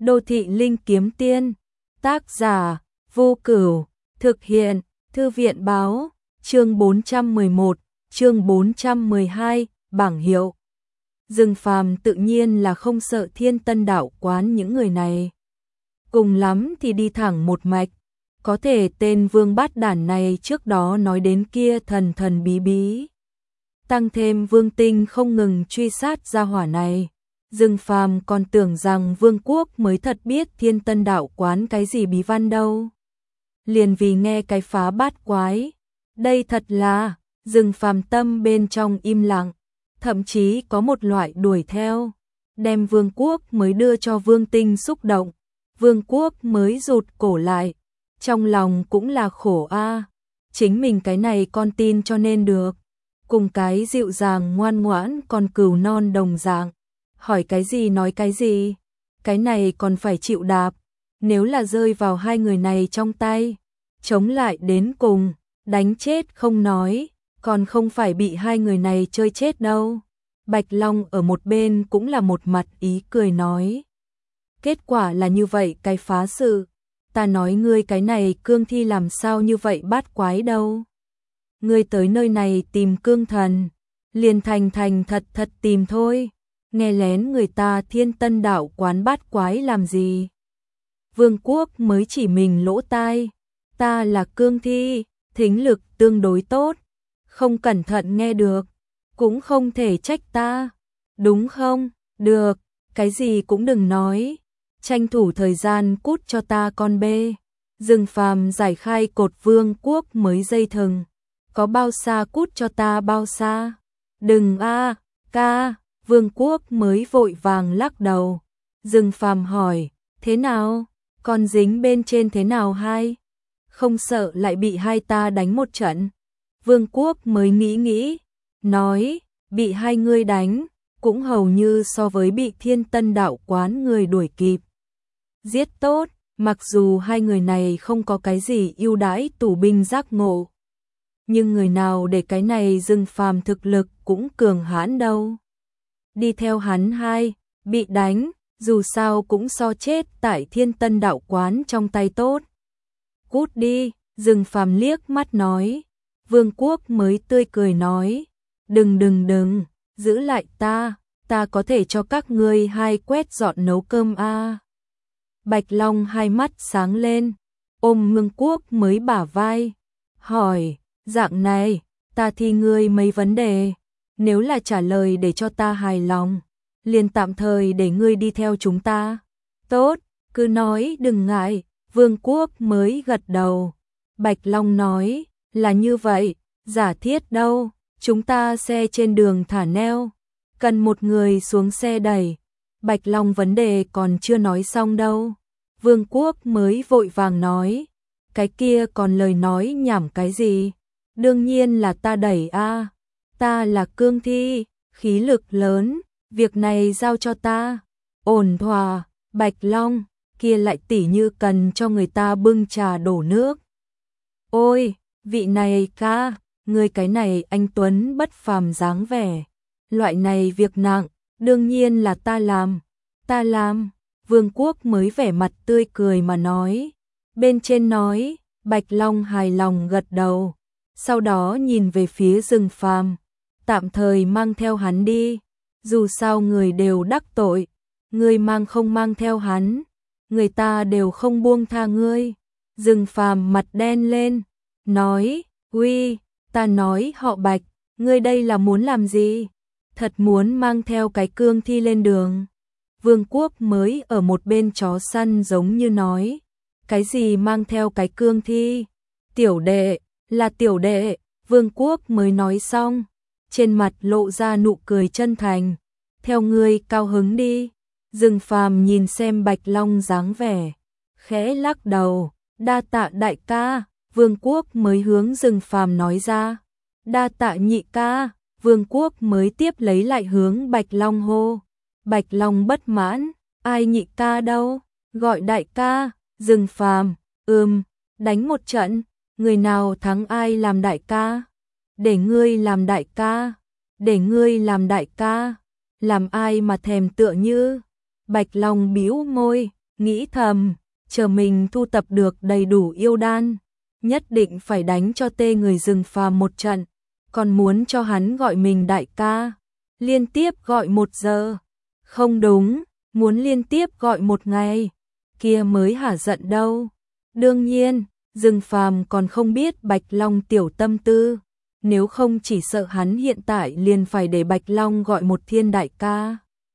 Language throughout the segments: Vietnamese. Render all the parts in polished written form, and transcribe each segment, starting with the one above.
Đô thị linh kiếm tiên, tác giả, Vô Cửu, thực hiện, Thư viện báo, chương 411, chương 412, bảng hiệu. Dương Phàm tự nhiên là không sợ Thiên Tân đạo quán những người này. Cùng lắm thì đi thẳng một mạch, có thể tên Vương Bát Đản này trước đó nói đến kia thần thần bí bí. Tăng thêm Vương Tinh không ngừng truy sát gia hỏa này. Dương Phàm còn tưởng rằng Vương Quốc mới thật biết Thiên Tân đạo quán cái gì bí văn đâu. Liền vì nghe cái phá bát quái. Đây thật là, Dương Phàm tâm bên trong im lặng, thậm chí có một loại đuổi theo. Đem Vương Quốc mới đưa cho Vương Tinh xúc động. Vương Quốc mới rụt cổ lại. Trong lòng cũng là khổ a. Chính mình cái này con tin cho nên được. Cùng cái dịu dàng ngoan ngoãn con cừu non đồng dạng. Hỏi cái gì nói cái gì, cái này còn phải chịu đạp. Nếu là rơi vào hai người này trong tay, chống lại đến cùng, đánh chết không nói, còn không phải bị hai người này chơi chết đâu. Bạch Long ở một bên cũng là một mặt ý cười nói. Kết quả là như vậy cái phá sự. Ta nói ngươi cái này cương thi làm sao như vậy bát quái đâu. Ngươi tới nơi này tìm cương thần, liền thành thật tìm thôi. Nghe lén người ta Thiên Tân đạo quán bát quái làm gì. Vương Quốc mới chỉ mình lỗ tai. Ta là cương thi, thính lực tương đối tốt. Không cẩn thận nghe được, cũng không thể trách ta. Đúng không? Được, cái gì cũng đừng nói. Tranh thủ thời gian cút cho ta con bê. Dương Phàm giải khai cột Vương Quốc mới dây thừng. Có bao xa cút cho ta bao xa. Đừng a, ca. Vương Quốc mới vội vàng lắc đầu. Dương Phàm hỏi, thế nào? Con dính bên trên thế nào hai? Không sợ lại bị hai ta đánh một trận. Vương Quốc mới nghĩ, nói, bị hai ngươi đánh, cũng hầu như so với bị Thiên Tân đạo quán người đuổi kịp. Giết tốt, mặc dù hai người này không có cái gì ưu đãi tù binh giác ngộ. Nhưng người nào để cái này Dương Phàm thực lực cũng cường hãn đâu. Đi theo hắn hai, bị đánh, dù sao cũng so chết tại Thiên Tân đạo quán trong tay tốt. Cút đi, Dương Phàm liếc mắt nói. Vương Quốc mới tươi cười nói, đừng, giữ lại ta có thể cho các ngươi hai quét dọn nấu cơm a. Bạch Long hai mắt sáng lên, ôm Vương Quốc mới bả vai, hỏi, dạng này, ta thi ngươi mấy vấn đề. Nếu là trả lời để cho ta hài lòng, liền tạm thời để ngươi đi theo chúng ta. Tốt, cứ nói đừng ngại. Vương Quốc mới gật đầu. Bạch Long nói, là như vậy, giả thiết đâu, chúng ta xe trên đường thả neo, cần một người xuống xe đẩy. Bạch Long vấn đề còn chưa nói xong đâu. Vương Quốc mới vội vàng nói, cái kia còn lời nói nhảm cái gì, đương nhiên là ta đẩy a. Ta là cương thi, khí lực lớn, việc này giao cho ta. Ổn thỏa, Bạch Long, kia lại tỉ như cần cho người ta bưng trà đổ nước. Ôi, vị này ca, người cái này anh Tuấn bất phàm dáng vẻ. Loại này việc nặng, đương nhiên là ta làm. Ta làm, Vương Quốc mới vẻ mặt tươi cười mà nói. Bên trên nói, Bạch Long hài lòng gật đầu. Sau đó nhìn về phía Dương Phàm, tạm thời mang theo hắn đi, dù sao người đều đắc tội, người mang không mang theo hắn, người ta đều không buông tha ngươi. Dương Phàm mặt đen lên, nói, uy, ta nói họ Bạch, ngươi đây là muốn làm gì? Thật muốn mang theo cái cương thi lên đường. Vương Quốc mới ở một bên chó săn giống như nói, cái gì mang theo cái cương thi? Tiểu đệ, là tiểu đệ. Vương Quốc mới nói xong, trên mặt lộ ra nụ cười chân thành. Theo ngươi cao hứng đi. Dương Phàm nhìn xem Bạch Long dáng vẻ, khẽ lắc đầu, đa tạ đại ca. Vương Quốc mới hướng Dương Phàm nói ra, đa tạ nhị ca. Vương Quốc mới tiếp lấy lại hướng Bạch Long hô. Bạch Long bất mãn, ai nhị ca đâu, gọi đại ca. Dương Phàm, đánh một trận, người nào thắng ai làm đại ca. Để ngươi làm đại ca, để ngươi làm đại ca, làm ai mà thèm tựa như. Bạch Long bĩu môi, nghĩ thầm, chờ mình thu tập được đầy đủ yêu đan, nhất định phải đánh cho tê người rừng phàm một trận, còn muốn cho hắn gọi mình đại ca, liên tiếp gọi 1 giờ. Không đúng, muốn liên tiếp gọi 1 ngày, kia mới hả giận đâu. Đương nhiên, rừng phàm còn không biết Bạch Long tiểu tâm tư, nếu không chỉ sợ hắn hiện tại liền phải để Bạch Long gọi một thiên đại ca.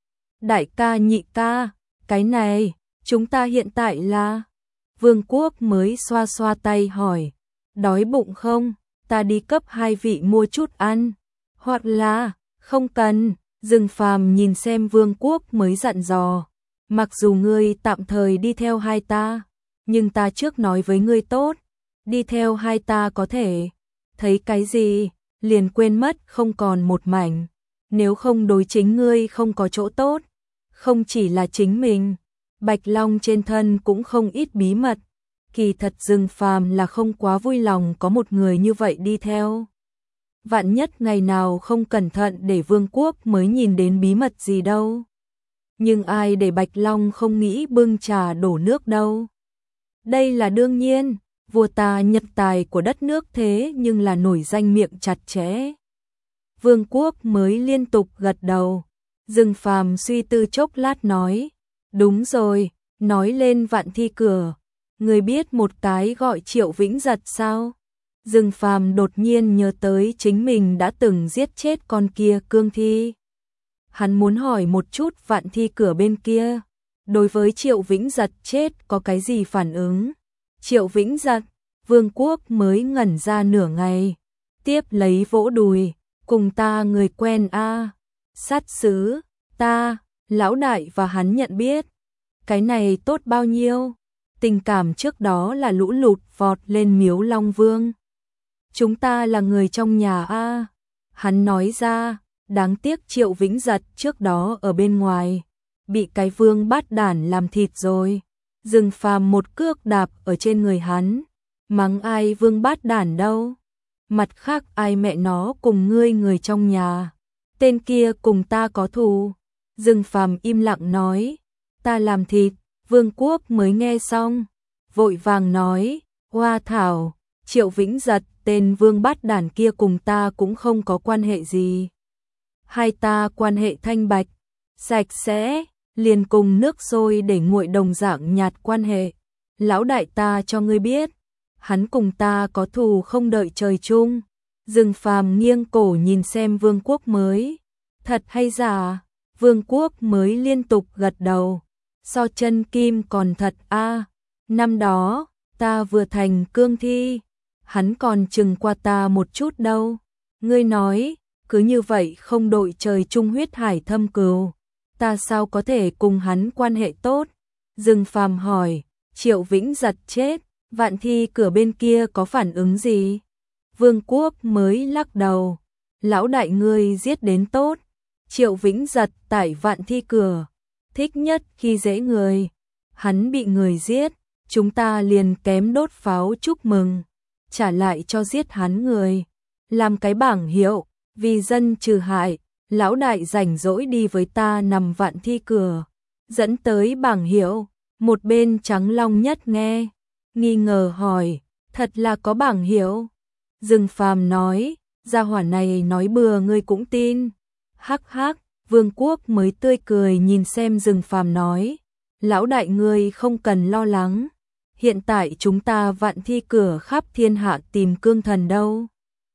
Đại ca nhị ca, cái này, chúng ta hiện tại là... Vương Quốc mới xoa xoa tay hỏi, đói bụng không, ta đi cấp 2 vị mua chút ăn, hoặc là, không cần. Rừng phàm nhìn xem Vương Quốc mới dặn dò, mặc dù ngươi tạm thời đi theo hai ta, nhưng ta trước nói với ngươi tốt, đi theo hai ta có thể thấy cái gì, liền quên mất không còn một mảnh, nếu không đối chính ngươi không có chỗ tốt, không chỉ là chính mình, Bạch Long trên thân cũng không ít bí mật, kỳ thật rừng phàm là không quá vui lòng có một người như vậy đi theo. Vạn nhất ngày nào không cẩn thận để Vương Quốc mới nhìn đến bí mật gì đâu. Nhưng ai để Bạch Long không nghĩ bưng trà đổ nước đâu. Đây là đương nhiên, vua ta nhật tài của đất nước thế nhưng là nổi danh miệng chặt chẽ. Vương Quốc mới liên tục gật đầu. Rừng phàm suy tư chốc lát nói, đúng rồi, nói lên Vạn Thi Cửa, người biết một cái gọi Triệu Vĩnh Giật sao? Rừng phàm đột nhiên nhớ tới chính mình đã từng giết chết con kia cương thi. Hắn muốn hỏi một chút Vạn Thi Cửa bên kia, đối với Triệu Vĩnh Giật chết có cái gì phản ứng? Triệu Vĩnh Giật, Vương Quốc mới ngẩn ra nửa ngày, tiếp lấy vỗ đùi, cùng ta người quen a, sát sứ, ta, lão đại và hắn nhận biết. Cái này tốt bao nhiêu? Tình cảm trước đó là lũ lụt vọt lên miếu Long Vương. Chúng ta là người trong nhà a. Hắn nói ra, đáng tiếc Triệu Vĩnh Giật trước đó ở bên ngoài, bị cái vương bát đản làm thịt rồi. Rừng phàm một cước đạp ở trên người hắn, mắng ai vương bát đản đâu. Mặt khác ai mẹ nó cùng ngươi người trong nhà, tên kia cùng ta có thù. Rừng phàm im lặng nói, ta làm thịt. Vương Quốc mới nghe xong, vội vàng nói, hoa thảo, Triệu Vĩnh Giật tên vương bát đản kia cùng ta cũng không có quan hệ gì. Hai ta quan hệ thanh bạch, sạch sẽ, liền cùng nước sôi để nguội đồng dạng nhạt quan hệ. Lão đại ta cho ngươi biết, hắn cùng ta có thù không đợi trời chung. Rừng phàm nghiêng cổ nhìn xem Vương Quốc mới, thật hay giả? Vương Quốc mới liên tục gật đầu, so chân kim còn thật a. Năm đó, ta vừa thành cương thi, hắn còn chừng qua ta một chút đâu. Ngươi nói, cứ như vậy không đội trời chung huyết hải thâm cừu, ta sao có thể cùng hắn quan hệ tốt? Rừng phàm hỏi, Triệu Vĩnh Giật chết, Vạn Thi Cửa bên kia có phản ứng gì? Vương Quốc mới lắc đầu, lão đại ngươi giết đến tốt. Triệu Vĩnh Giật tại Vạn Thi Cửa, thích nhất khi dễ người. Hắn bị người giết, chúng ta liền kém đốt pháo chúc mừng, trả lại cho giết hắn người. Làm cái bảng hiệu, vì dân trừ hại, lão đại rảnh rỗi đi với ta nằm Vạn Thi Cửa. Dẫn tới bảng hiệu, một bên Trắng Long Nhất nghe, nghi ngờ hỏi, thật là có bảng hiệu? Rừng phàm nói, gia hỏa này nói bừa ngươi cũng tin. Hắc hắc, Vương Quốc mới tươi cười nhìn xem rừng phàm nói, lão đại ngươi không cần lo lắng, hiện tại chúng ta Vạn Thi Cửa khắp thiên hạ tìm cương thần đâu.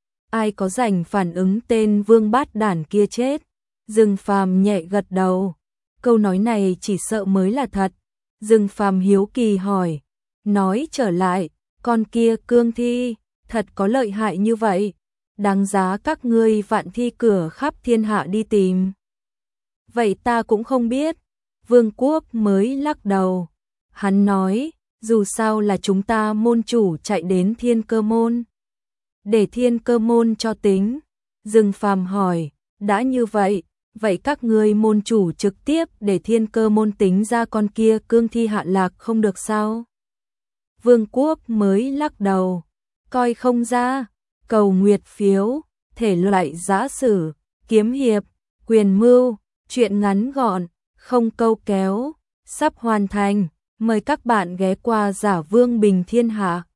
Ai có rảnh phản ứng tên vương bát đản kia chết? Rừng phàm nhẹ gật đầu, câu nói này chỉ sợ mới là thật. Rừng phàm hiếu kỳ hỏi, nói trở lại, con kia cương thi, thật có lợi hại như vậy? Đáng giá các ngươi Vạn Thi Cửa khắp thiên hạ đi tìm. Vậy ta cũng không biết. Vương Quốc mới lắc đầu. Hắn nói, dù sao là chúng ta môn chủ chạy đến Thiên Cơ Môn. Để Thiên Cơ Môn cho tính. Rừng phàm hỏi, đã như vậy, vậy các ngươi môn chủ trực tiếp để Thiên Cơ Môn tính ra con kia cương thi hạ lạc không được sao? Vương Quốc mới lắc đầu, coi không ra. Cầu nguyệt phiếu, thể loại giã sử, kiếm hiệp, quyền mưu, truyện ngắn gọn, không câu kéo, sắp hoàn thành. Mời các bạn ghé qua Giả Vương Bình Thiên Hạ.